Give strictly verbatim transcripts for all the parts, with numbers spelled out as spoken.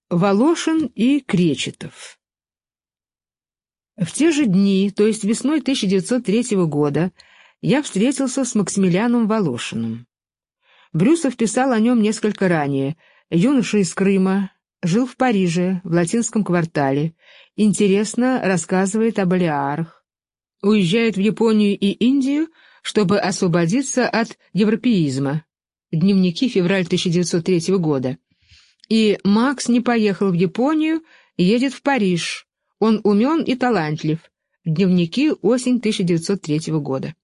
Волошин и Кречетов. В те же дни, то есть весной тысяча девятьсот третьего года, я встретился с Максимилианом Волошиным. Брюсов писал о нем несколько ранее. Юноша из Крыма, жил в Париже, в латинском квартале, интересно рассказывает о Балеарах, уезжает в Японию и Индию, чтобы освободиться от европеизма. Дневники, февраль тысяча девятьсот третьего года. И Макс не поехал в Японию, едет в Париж. Он умен и талантлив. Дневники, осень тысяча девятьсот третьего года.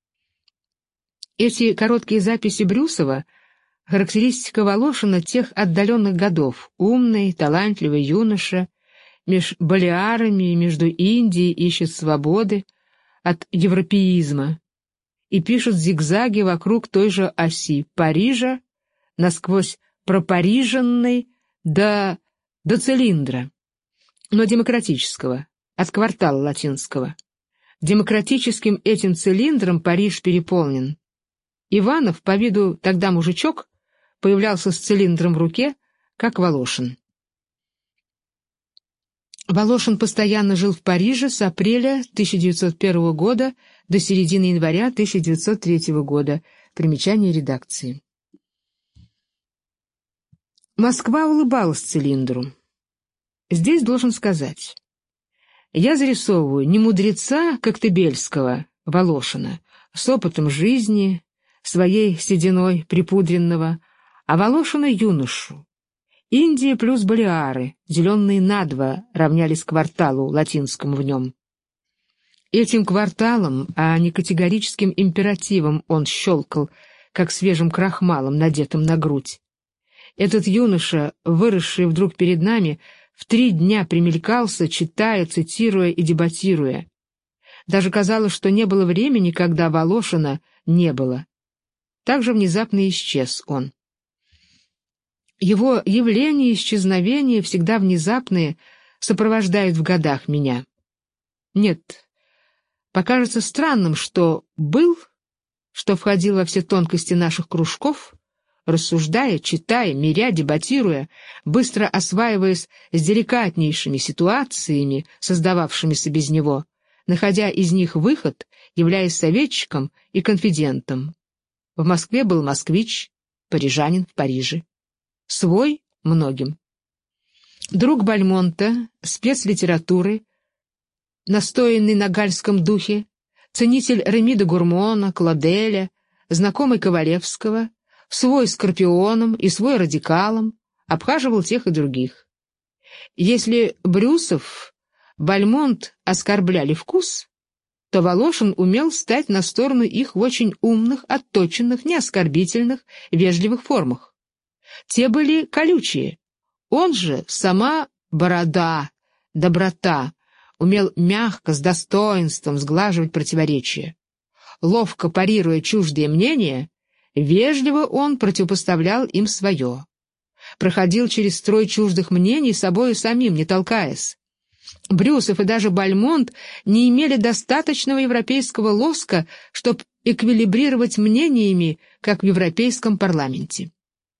Эти короткие записи Брюсова — характеристика Волошина тех отдаленных годов. Умный, талантливый юноша, меж Балеарами и между Индией ищет свободы от европеизма и пишет зигзаги вокруг той же оси Парижа, насквозь пропариженной до, до цилиндра, но демократического, от квартала латинского. Демократическим этим цилиндром Париж переполнен. Иванов, по виду тогда мужичок, появлялся с цилиндром в руке, как Волошин. Волошин постоянно жил в Париже с апреля тысяча девятьсот первого года до середины января тысяча девятьсот третьего года. Примечание редакции. Москва улыбалась цилиндру. Здесь должен сказать. Я зарисовываю не мудреца Коктебельского, Волошина, с опытом жизни, своей сединой припудренного, а Волошина юношу. Индия плюс Балеары, деленные надво, равнялись кварталу латинскому в нем. Этим кварталом, а не категорическим императивом он щелкал, как свежим крахмалом, надетым на грудь. Этот юноша, выросший вдруг перед нами, в три дня примелькался, читая, цитируя и дебатируя. Даже казалось, что не было времени, когда Волошина не было. Так же внезапно исчез он. Его явления и исчезновения, всегда внезапные, сопровождают в годах меня. Нет, покажется странным, что был, что входил во все тонкости наших кружков, рассуждая, читая, миря, дебатируя, быстро осваиваясь с деликатнейшими ситуациями, создававшимися без него, находя из них выход, являясь советчиком и конфидентом. В Москве был москвич, парижанин в Париже. Свой многим. Друг Бальмонта, спецлитературы, настоянный на гальском духе, ценитель Реми де Гурмона, Клоделя, знакомый Ковалевского, свой скорпионом и свой радикалом, обхаживал тех и других. Если Брюсов, Бальмонт оскорбляли вкус, то Волошин умел стать на сторону их в очень умных, отточенных, неоскорбительных, вежливых формах. Те были колючие. Он же сама борода, доброта, умел мягко, с достоинством сглаживать противоречия. Ловко парируя чуждые мнения, вежливо он противопоставлял им свое. Проходил через строй чуждых мнений собою самим, не толкаясь. Брюсов и даже Бальмонт не имели достаточного европейского лоска, чтобы эквилибрировать мнениями, как в европейском парламенте.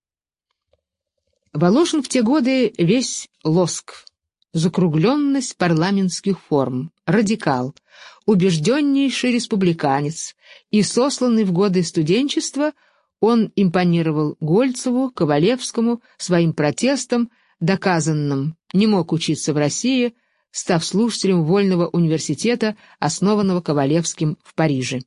Волошин в те годы весь лоск, закругленность парламентских форм, радикал, убежденнейший республиканец, и сосланный в годы студенчества, он импонировал Гольцеву, Ковалевскому своим протестом, доказанным, не мог учиться в России, став слушателем Вольного университета, основанного Ковалевским в Париже.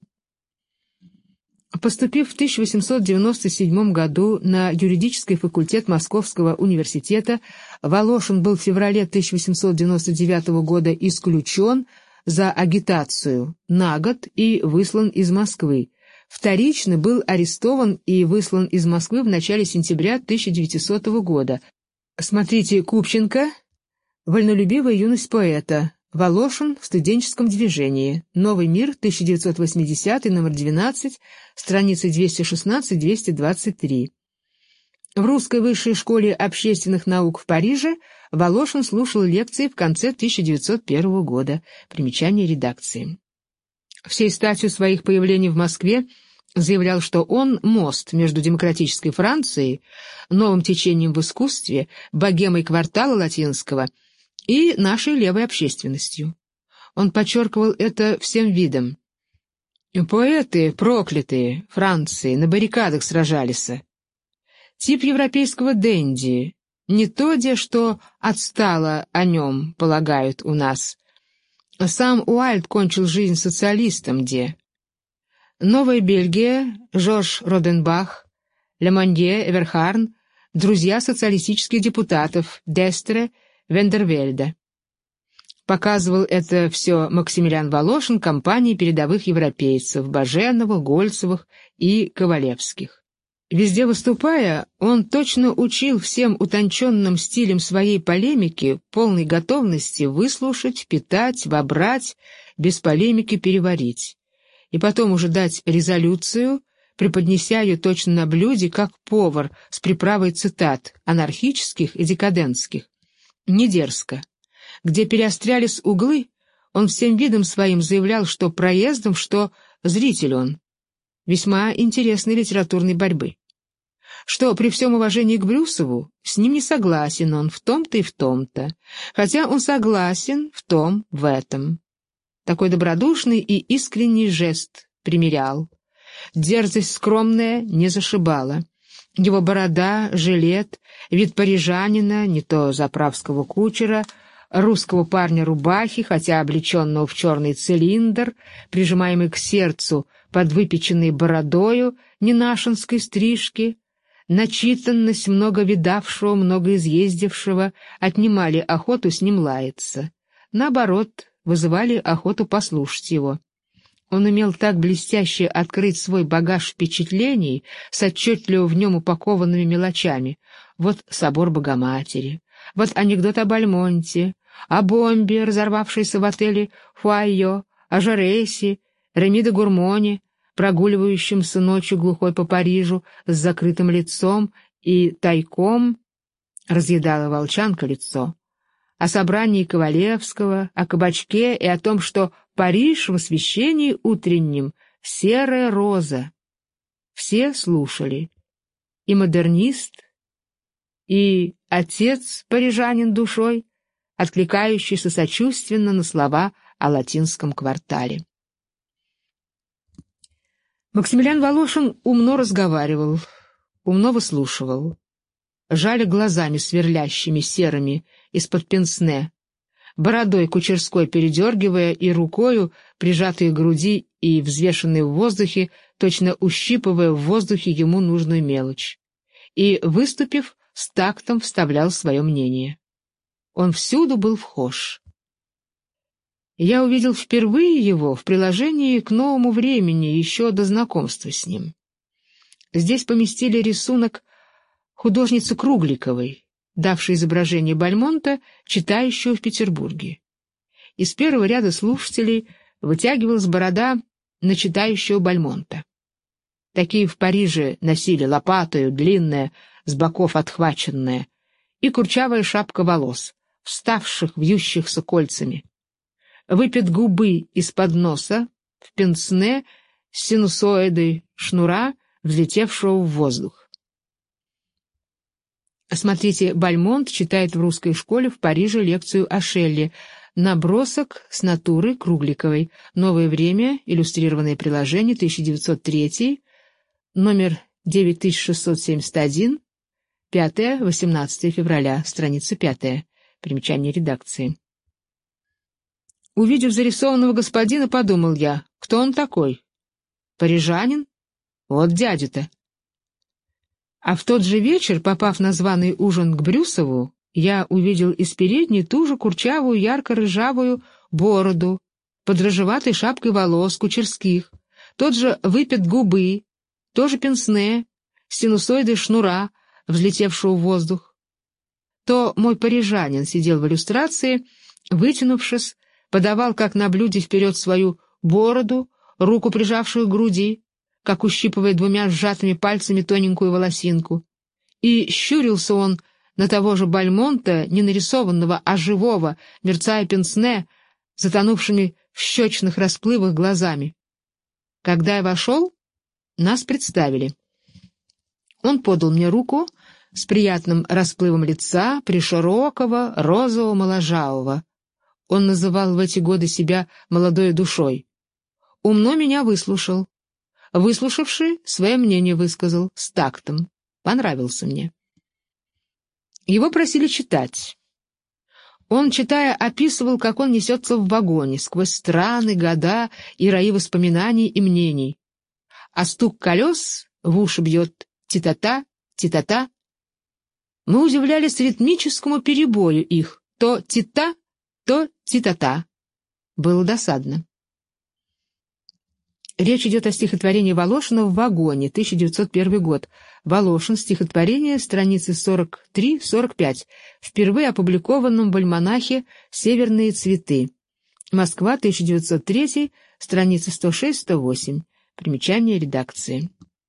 Поступив в тысяча восемьсот девяносто седьмом году на юридический факультет Московского университета, Волошин был в феврале тысяча восемьсот девяносто девятого года исключен за агитацию на год и выслан из Москвы. Вторично был арестован и выслан из Москвы в начале сентября тысяча девятисотого года. Смотрите Купченко «Вольнолюбивая юность поэта», Волошин в студенческом движении, Новый мир, тысяча девятьсот восьмидесятый, номер двенадцать, страницы двести шестнадцать — двести двадцать три. В Русской высшей школе общественных наук в Париже Волошин слушал лекции в конце тысяча девятьсот первого года. Примечание редакции. Всей статью своих появлений в Москве Заявлял, что он мост между демократической Францией, новым течением в искусстве, богемой квартала латинского и нашей левой общественностью. Он подчеркивал это всем видом. Поэты, проклятые, Франции, на баррикадах сражались. Тип европейского денди, не то, де, что отстало о нем, полагают у нас. Сам Уайльд кончил жизнь социалистом, де. Новая Бельгия, Жорж Роденбах, Лемонье, Эверхарн, друзья социалистических депутатов Дестре, Вендервельда. Показывал это все Максимилиан Волошин компании передовых европейцев Баженовых, Гольцевых и Ковалевских. Везде выступая, он точно учил всем утонченным стилем своей полемики полной готовности выслушать, впитать, вобрать, без полемики переварить. И потом уже дать резолюцию, преподнеся ее точно на блюде, как повар с приправой цитат, анархических и декадентских. Не дерзко. Где переострялись углы, он всем видом своим заявлял, что проездом, что зритель он. Весьма интересной литературной борьбы. Что при всем уважении к Брюсову, с ним не согласен он в том-то и в том-то, хотя он согласен в том, в этом. Такой добродушный и искренний жест примирял. Дерзость скромная не зашибала. Его борода, жилет, вид парижанина, не то заправского кучера, русского парня рубахи, хотя облеченного в черный цилиндр, прижимаемый к сердцу под выпеченной бородою ненашинской стрижки, начитанность много видавшего, много изъездившего, отнимали охоту с ним лаяться. Наоборот, вызывали охоту послушать его. Он умел так блестяще открыть свой багаж впечатлений с отчетливо в нем упакованными мелочами. Вот собор Богоматери, вот анекдот о Бальмонте, о бомбе, разорвавшейся в отеле Фуайо, о Жаресе, Реми де Гурмоне, прогуливающемся ночью глухой по Парижу с закрытым лицом и тайком разъедала волчанка лицо, о собрании Ковалевского, о кабачке и о том, что Париж в освещении утреннем — серая роза. Все слушали. И модернист, и отец парижанин душой, откликающийся сочувственно на слова о латинском квартале. Максимилиан Волошин умно разговаривал, умно выслушивал, жали глазами сверлящими серыми из-под пенсне, бородой кучерской передергивая и рукою, прижатой к груди и взвешенной в воздухе, точно ущипывая в воздухе ему нужную мелочь, и, выступив, с тактом вставлял свое мнение. Он всюду был вхож. Я увидел впервые его в приложении к «Новому времени» еще до знакомства с ним. Здесь поместили рисунок художницы Кругликовой, давшей изображение Бальмонта, читающего в Петербурге. Из первого ряда слушателей вытягивалась борода на читающего Бальмонта. Такие в Париже носили лопатою, длинная, с боков отхваченная, и курчавая шапка волос, вставших, вьющихся кольцами. Выпят губы из-под носа, в пенсне с синусоидой шнура, взлетевшего в воздух. Смотрите, Бальмонт читает в русской школе в Париже лекцию о Шелле. Набросок с натуры Кругликовой. Новое время. Иллюстрированное приложение. тысяча девятьсот третий. Номер девять тысяч шестьсот семьдесят один. пятое-восемнадцатое февраля. Страница пятая. Примечание редакции. Увидев зарисованного господина, подумал я, кто он такой? Парижанин? Вот дядя-то. А в тот же вечер, попав на званый ужин к Брюсову, я увидел из передней ту же курчавую, ярко-рыжавую бороду, под рыжеватой шапкой волос кучерских, тот же выпят губы, тоже пенсне, синусоиды шнура, взлетевшего в воздух. То мой парижанин сидел в иллюстрации, вытянувшись, подавал как на блюде вперед свою бороду, руку прижавшую к груди, как ущипывая двумя сжатыми пальцами тоненькую волосинку. И щурился он на того же Бальмонта, не нарисованного, а живого, мерцая пенсне, затонувшими в щечных расплывах глазами. Когда я вошел, Нас представили. Он подал мне руку с приятным расплывом лица, приширокого, розового, моложавого. Он называл в эти годы себя молодой душой. Умно меня выслушал. Выслушавший, свое мнение высказал, с тактом. Понравился мне. Его просили читать. Он, читая, описывал, как он несется в вагоне, сквозь страны, года и раи воспоминаний и мнений. А стук колес в уши бьет ти-та-та, ти-та-та. Мы удивлялись ритмическому перебою их, то ти-та, то ти-та-та. Было досадно. Речь идет о стихотворении Волошина «В вагоне», тысяча девятьсот первый год. Волошин, стихотворение, страницы сорок три сорок пять, впервые опубликованном в альманахе «Северные цветы». Москва, тысяча девятьсот третий, страницы сто шесть сто восемь. Примечание редакции.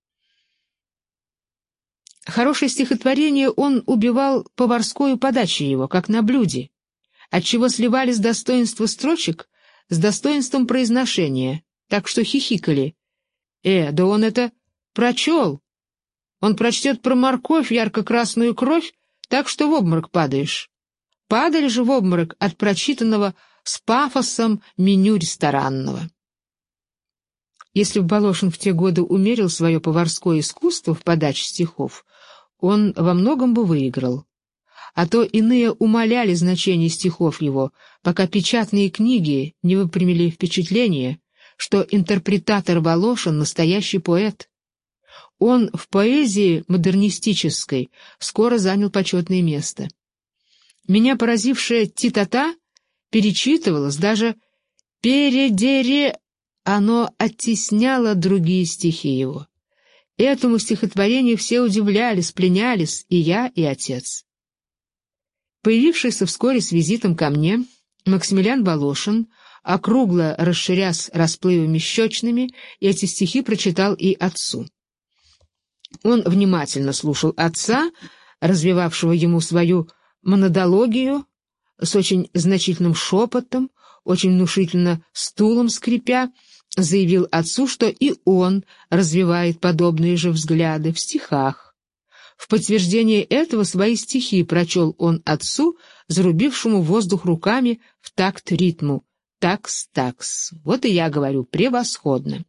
Хорошее стихотворение он убивал поварскою подачей его, как на блюде, отчего сливались достоинства строчек с достоинством произношения, так что хихикали. Э, да он это прочел. Он прочтет про морковь, ярко-красную кровь, так что в обморок падаешь. Падали же в обморок от прочитанного с пафосом меню ресторанного. Если бы Волошин в те годы умерил свое поварское искусство в подаче стихов, он во многом бы выиграл. А то иные умаляли значение стихов его, пока печатные книги не выпрямили впечатление, что интерпретатор Волошин — настоящий поэт. Он в поэзии модернистической скоро занял почетное место. Меня поразившее ти-та-та перечитывалось, даже передере, оно оттесняло другие стихи его. Этому стихотворению все удивлялись, пленялись, и я, и отец. Появившийся вскоре с визитом ко мне, Максимилиан Волошин, округло расширясь расплывами щечными, эти стихи прочитал и отцу. Он внимательно слушал отца, развивавшего ему свою монодологию, с очень значительным шепотом, очень внушительно стулом скрипя, заявил отцу, что и он развивает подобные же взгляды в стихах. В подтверждение этого свои стихи прочел он отцу, зарубившему воздух руками в такт ритму. Такс-такс. Вот и я говорю, превосходно.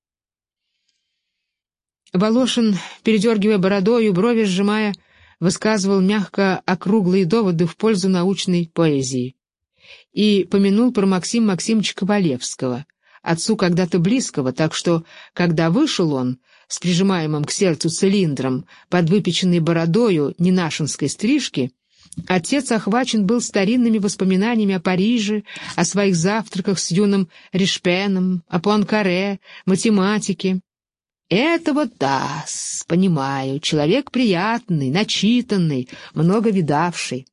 Волошин, передергивая бородою, брови сжимая, высказывал мягко округлые доводы в пользу научной поэзии. И помянул про Максима Максимовича Ковалевского, отцу когда-то близкого, так что, когда вышел он, с прижимаемым к сердцу цилиндром, под выпеченной бородою ненашинской стрижки, отец охвачен был старинными воспоминаниями о Париже, о своих завтраках с юным Ришпеном, о Пуанкаре, математике. Это вот да, понимаю, человек приятный, начитанный, много видавший.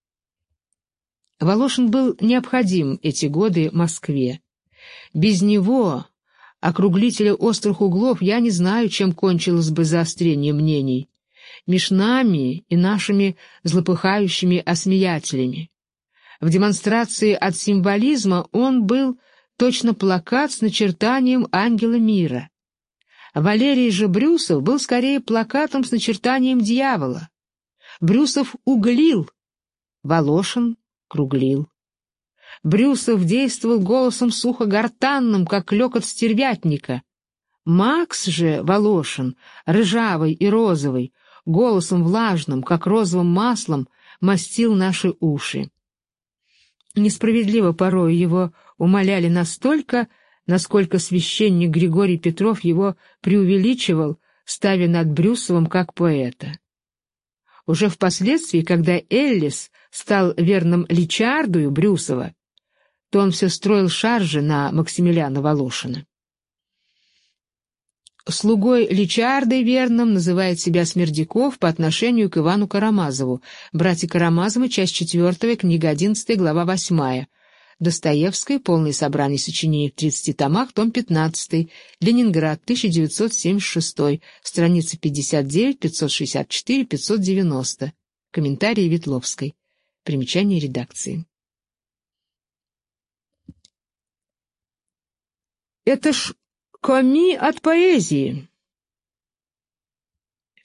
Волошин был необходим эти годы Москве. Без него, округлителя острых углов, я не знаю, чем кончилось бы заострение мнений. Меж нами и нашими злопыхающими осмеятелями. В демонстрации от символизма он был точно плакат с начертанием ангела мира. Валерий же Брюсов был скорее плакатом с начертанием дьявола. Брюсов углил, Волошин круглил. Брюсов действовал голосом сухо-гортанным, как клёкот стервятника. Макс же, Волошин, рыжавый и розовый, голосом влажным, как розовым маслом, мастил наши уши. Несправедливо порой его умоляли настолько, насколько священник Григорий Петров его преувеличивал, ставя над Брюсовым как поэта. Уже впоследствии, когда Эллис стал верным Личардою Брюсова, то он все строил шаржи на Максимилиана Волошина. Слугой Личардой верным называет себя Смердяков по отношению к Ивану Карамазову. Братья Карамазовы, часть четвертая, книга одиннадцатая, глава восьмая. Достоевская, полное собрание сочинений в тридцати томах, том пятнадцатый, Ленинград, тысяча девятьсот семьдесят шестой, страницы пятьдесят девять, пятьсот шестьдесят четыре, пятьсот девяносто. Комментарии Ветловской. Примечание редакции. Это ж коми от поэзии.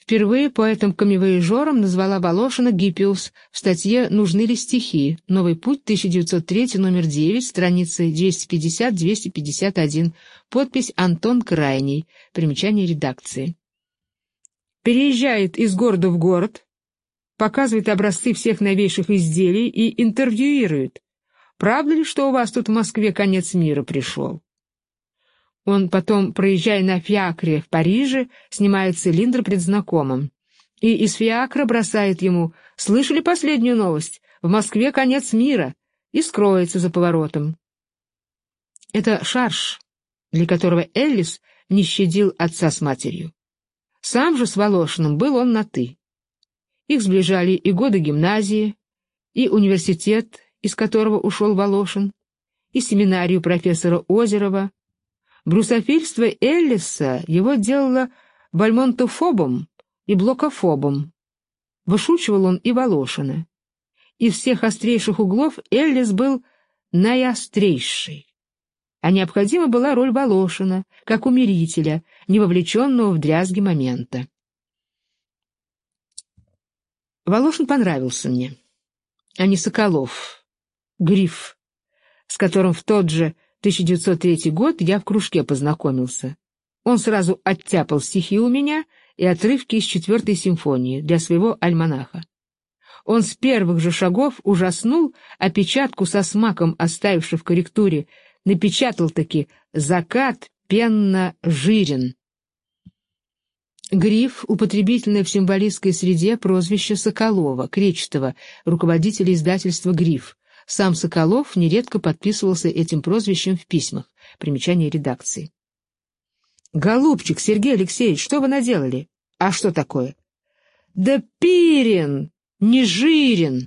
Впервые поэтом-камевояжером назвала Волошина Гиппиус в статье «Нужны ли стихи? Новый путь», тысяча девятьсот три, номер девять, страницы двести пятьдесят — двести пятьдесят один, подпись Антон Крайний, примечание редакции. Переезжает из города в город, показывает образцы всех новейших изделий и интервьюирует. «Правда ли, что у вас тут в Москве конец мира пришел?» Он потом, проезжая на фиакре в Париже, снимает цилиндр пред знакомым. И из фиакра бросает ему: «Слышали последнюю новость? В Москве конец мира!» и скроется за поворотом. Это шарж, для которого Эллис не щадил отца с матерью. Сам же с Волошиным был он на «ты». Их сближали и годы гимназии, и университет, из которого ушел Волошин, и семинарию профессора Озерова. Брусофильство Эллиса его делало бальмонтофобом и блокофобом. Вышучивал он и Волошина. Из всех острейших углов Эллис был наиострейший. А необходима была роль Волошина, как умирителя, не вовлеченного в дрязги момента. Волошин понравился мне, а не Соколов, Гриф, с которым в тот же тысяча девятьсот третий год я в кружке познакомился. Он сразу оттяпал стихи у меня и отрывки из четвертой симфонии для своего альманаха. Он с первых же шагов ужаснул опечатку со смаком, оставивший в корректуре, напечатал-таки «Закат пенно-жирен». Гриф — употребительное в символистской среде прозвище Соколова, Кречетова, руководителя издательства «Гриф». Сам Соколов нередко подписывался этим прозвищем в письмах. Примечание редакции. «Голубчик, Сергей Алексеевич, что вы наделали?» «А что такое?» «Да пирен, не жирен».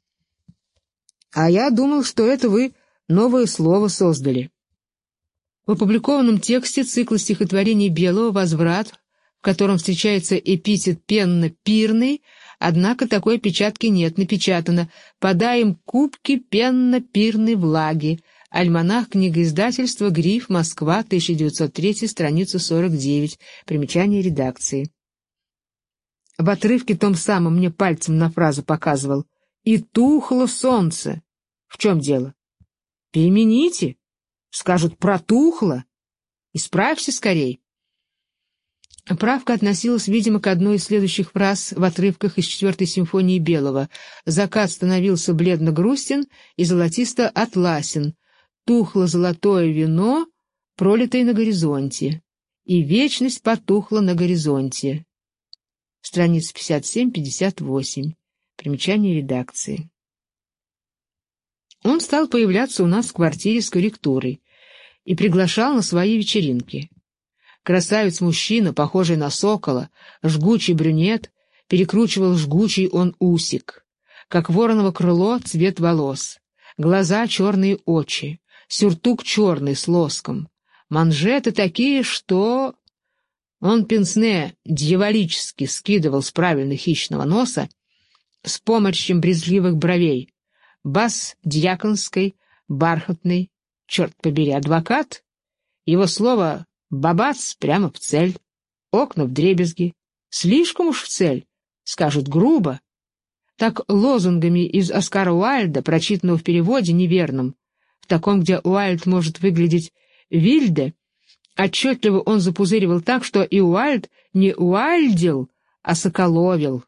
«А я думал, что это вы новое слово создали». В опубликованном тексте цикла стихотворений Белого «Возврат», в котором встречается эпитет «пенно-пирный», однако такой опечатки нет, напечатано «Подаем кубки пенно-пирной влаги». Альманах книгоиздательства «Гриф. Москва. тысяча девятьсот три», страница сорок девять. Примечание редакции. В отрывке том самым мне пальцем на фразу показывал: «И тухло солнце». В чем дело? Перемените. Скажут «протухло». Исправься скорей. Правка относилась, видимо, к одной из следующих фраз в отрывках из четвертой симфонии Белого. «Закат становился бледно-грустен и золотисто-атласен, тухло золотое вино, пролитое на горизонте, и вечность потухла на горизонте». Страница пятьдесят семь — пятьдесят восемь. Примечание редакции. Он стал появляться у нас в квартире с корректурой и приглашал на свои вечеринки. Красавец-мужчина, похожий на сокола, жгучий брюнет, перекручивал жгучий он усик, как вороново крыло цвет волос, глаза черные очи, сюртук черный с лоском, манжеты такие, что... Он пенсне дьяволически скидывал с правильно хищного носа с помощью брезгливых бровей, бас дьяконской, бархатный, черт побери, адвокат, его слово «бабац» прямо в цель, окна вдребезги, слишком уж в цель, скажут грубо. Так лозунгами из Оскара Уайльда, прочитанного в переводе неверном, в таком, где Уайльд может выглядеть «вильде», отчетливо он запузыривал так, что и Уайльд не уайльдил, а соколовил.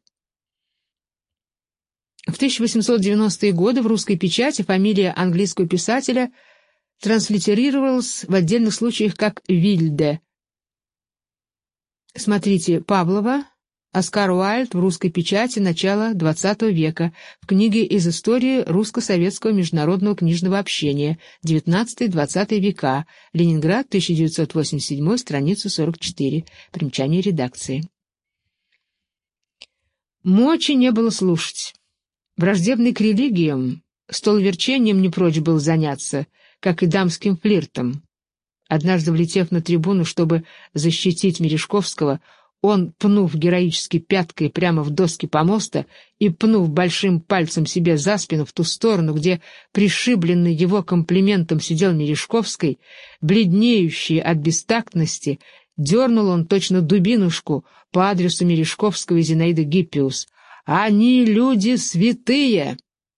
В тысяча восемьсот девяностые годы в русской печати фамилия английского писателя транслитерировалась в отдельных случаях как Вильде. Смотрите Павлова, Оскар Уайльд в русской печати начала двадцатого века в книге из истории русско-советского международного книжного общения девятнадцатый-двадцатый века, Ленинград, тысяча девятьсот восемьдесят седьмой, страница сорок четыре, примечание редакции. Мочи не было слушать. Враждебный к религиям, столоверчением не прочь был заняться, как и дамским флиртом. Однажды, влетев на трибуну, чтобы защитить Мережковского, он, пнув героически пяткой прямо в доски помоста и пнув большим пальцем себе за спину в ту сторону, где, пришибленный его комплиментом, сидел Мережковский, бледнеющий от бестактности, Дернул он точно дубинушку по адресу Мережковского и Зинаиды Гиппиус. «Они люди святые!»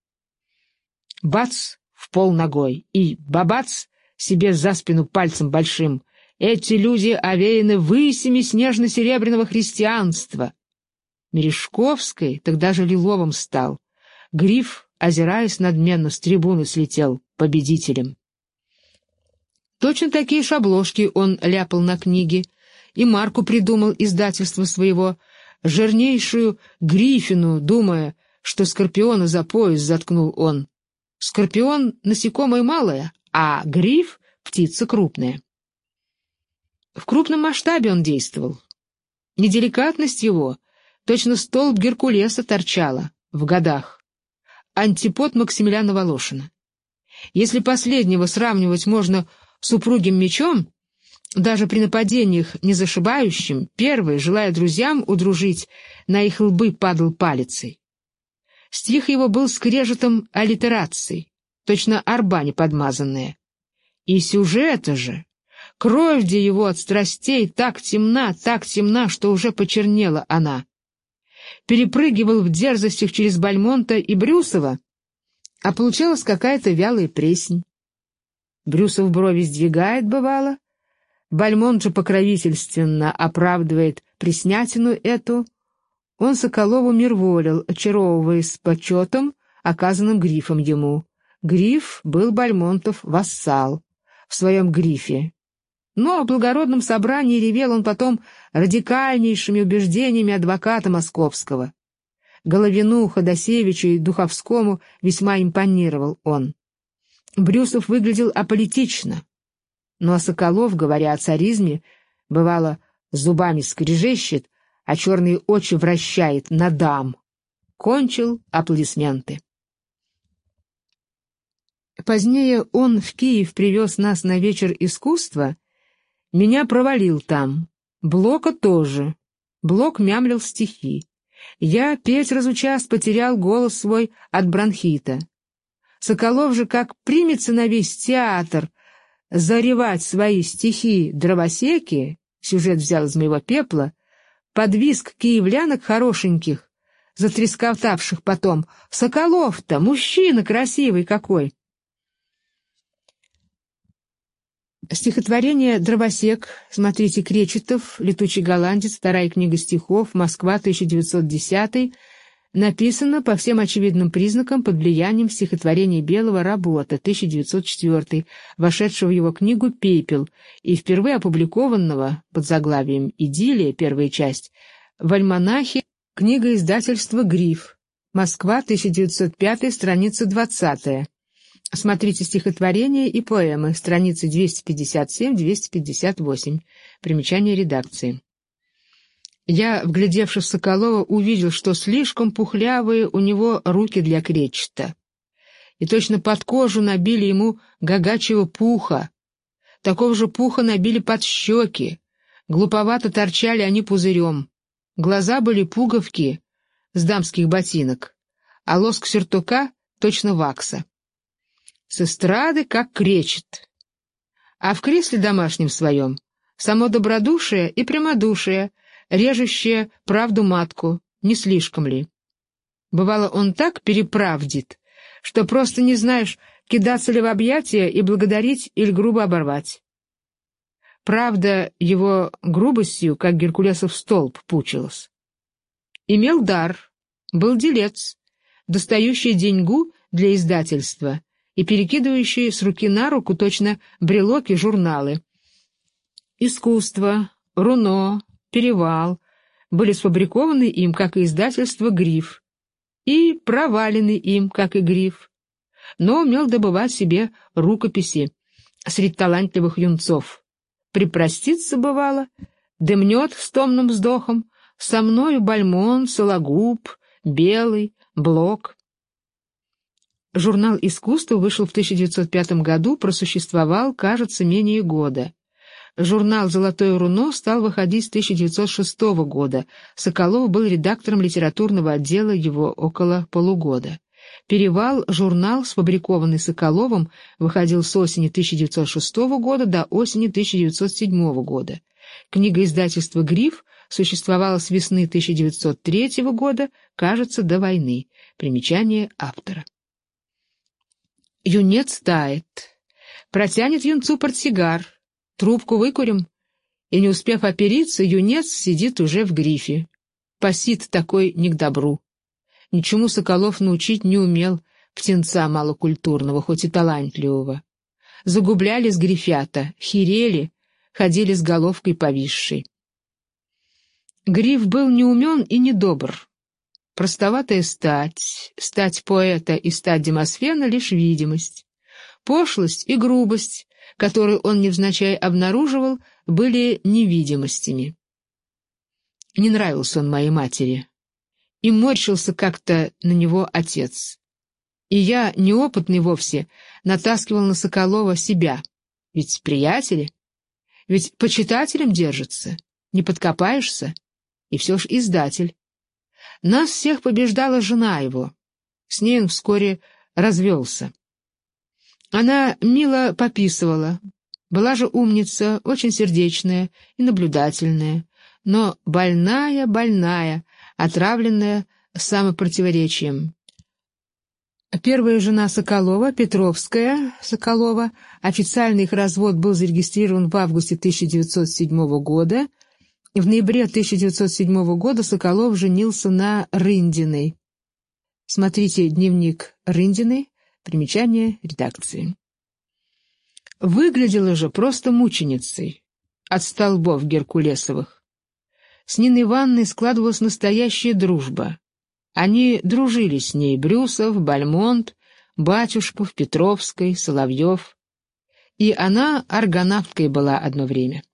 Бац! В пол ногой. И бабац! Себе за спину пальцем большим. «Эти люди овеяны высями снежно-серебряного христианства!» Мережковской тогда же лиловым стал. Гриф, озираясь надменно, с трибуны слетел победителем. Точно такие же обложки он ляпал на книги, и марку придумал издательство своего, жирнейшую Грифину, думая, что скорпиона за пояс заткнул он. Скорпион — насекомое малое, а гриф — птица крупная. В крупном масштабе он действовал. Неделикатность его точно столб Геркулеса торчала в годах. Антипод Максимилиана Волошина. Если последнего сравнивать можно с упругим мечом, даже при нападениях не зашибающим, первый, желая друзьям удружить, на их лбы падал палицей. Стих его был скрежетом аллитераций, точно арба неподмазанная. И сюжета же, кровь где его от страстей так темна, так темна, что уже почернела она. Перепрыгивал в дерзостях через Бальмонта и Брюсова, а получалась какая-то вялая преснь. Брюсов брови сдвигает, бывало, Бальмонт же покровительственно оправдывает преснятину эту. Он Соколову мирволил, очаровываясь почетом, оказанным Грифом ему. Гриф был Бальмонтов вассал в своем Грифе. Но о благородном собрании ревел он потом радикальнейшими убеждениями адвоката московского. Головину, Ходосевичу и Духовскому весьма импонировал он. Брюсов выглядел аполитично, ну а Соколов, говоря о царизме, бывало, зубами скрежещет, а черные очи вращает на дам. Кончил аплодисменты. Позднее он в Киев привез нас на вечер искусства, меня провалил там. Блока тоже. Блок мямлил стихи. Я петь разучас потерял голос свой от бронхита. Соколов же как примется на весь театр заревать свои стихи дровосеки, сюжет взял из моего пепла, под визг киевлянок хорошеньких, затрескотавших потом: «Соколов-то, мужчина красивый какой!» Стихотворение «Дровосек», смотрите, Кречетов, «Летучий голландец», вторая книга стихов, Москва, тысяча девятьсот десятый, написано по всем очевидным признакам под влиянием стихотворения Белого «Работа», тысяча девятьсот четвёртый, вошедшего в его книгу «Пепел» и впервые опубликованного под заглавием «Идиллия», первая часть, в альманахе, книга издательства «Гриф», Москва, тысяча девятьсот пятый, страница двадцатая. Смотрите стихотворения и поэмы, страницы двести пятьдесят семь — двести пятьдесят восемь. Примечание редакции. Я, вглядевшись в Соколова, увидел, что слишком пухлявые у него руки для кречета. И точно под кожу набили ему гагачьего пуха. Такого же пуха набили под щеки. Глуповато торчали они пузырем. Глаза были пуговки с дамских ботинок, а лоск сюртука точно вакса. С эстрады как кречет. А в кресле домашнем своем само добродушие и прямодушие, режущее правду матку, не слишком ли? Бывало, он так переправдит, что просто не знаешь, кидаться ли в объятия и благодарить или грубо оборвать. Правда, его грубостью, как Геркулесов столб, пучилась. Имел дар, был делец, достающий деньгу для издательства и перекидывающие с руки на руку точно брелоки журналы. Искусство, руно, перевал были сфабрикованы им, как и издательство «Гриф», и провалены им, как и «Гриф», но умел добывать себе рукописи среди талантливых юнцов. Припроститься бывало, дымнет с томным вздохом: «Со мною Бальмонт, Сологуб, Белый, Блок». Журнал «Искусство» вышел в тысяча девятьсот пятом году, просуществовал, кажется, менее года. Журнал «Золотое руно» стал выходить с тысяча девятьсот шестого года. Соколов был редактором литературного отдела его около полугода. «Перевал» — журнал, сфабрикованный Соколовым, выходил с осени тысяча девятьсот шестого года до осени тысяча девятьсот седьмого года. Книга издательства «Гриф» существовала с весны тысяча девятьсот третьего года, кажется, до войны. Примечание автора. Юнец тает. Протянет юнцу портсигар. Трубку выкурим. И, не успев опериться, юнец сидит уже в грифе. Пасит такой не к добру. Ничему Соколов научить не умел птенца малокультурного, хоть и талантливого. Загублялись грифята, херели, ходили с головкой повисшей. Гриф был неумен и недобр. Простоватая стать, стать поэта и стать Демосфена — лишь видимость. Пошлость и грубость, которую он невзначай обнаруживал, были невидимостями. Не нравился он моей матери, и морщился как-то на него отец. И я, неопытный вовсе, натаскивал на Соколова себя. Ведь приятели, ведь почитателем держится, не подкопаешься, и все ж издатель. Нас всех побеждала жена его, с ней он вскоре развелся. Она мило пописывала, была же умница, очень сердечная и наблюдательная, но больная, больная, отравленная самопротиворечием. Первая жена Соколова, Петровская Соколова, официальный их развод был зарегистрирован в августе тысяча девятьсот седьмого года, и в ноябре тысяча девятьсот седьмого года Соколов женился на Рындиной. Смотрите дневник Рындиной, примечание редакции. Выглядела же просто мученицей от столбов геркулесовых. С Ниной Ивановной складывалась настоящая дружба. Они дружили с ней: Брюсов, Бальмонт, Батюшков, Петровской, Соловьев. И она аргонавткой была одно время.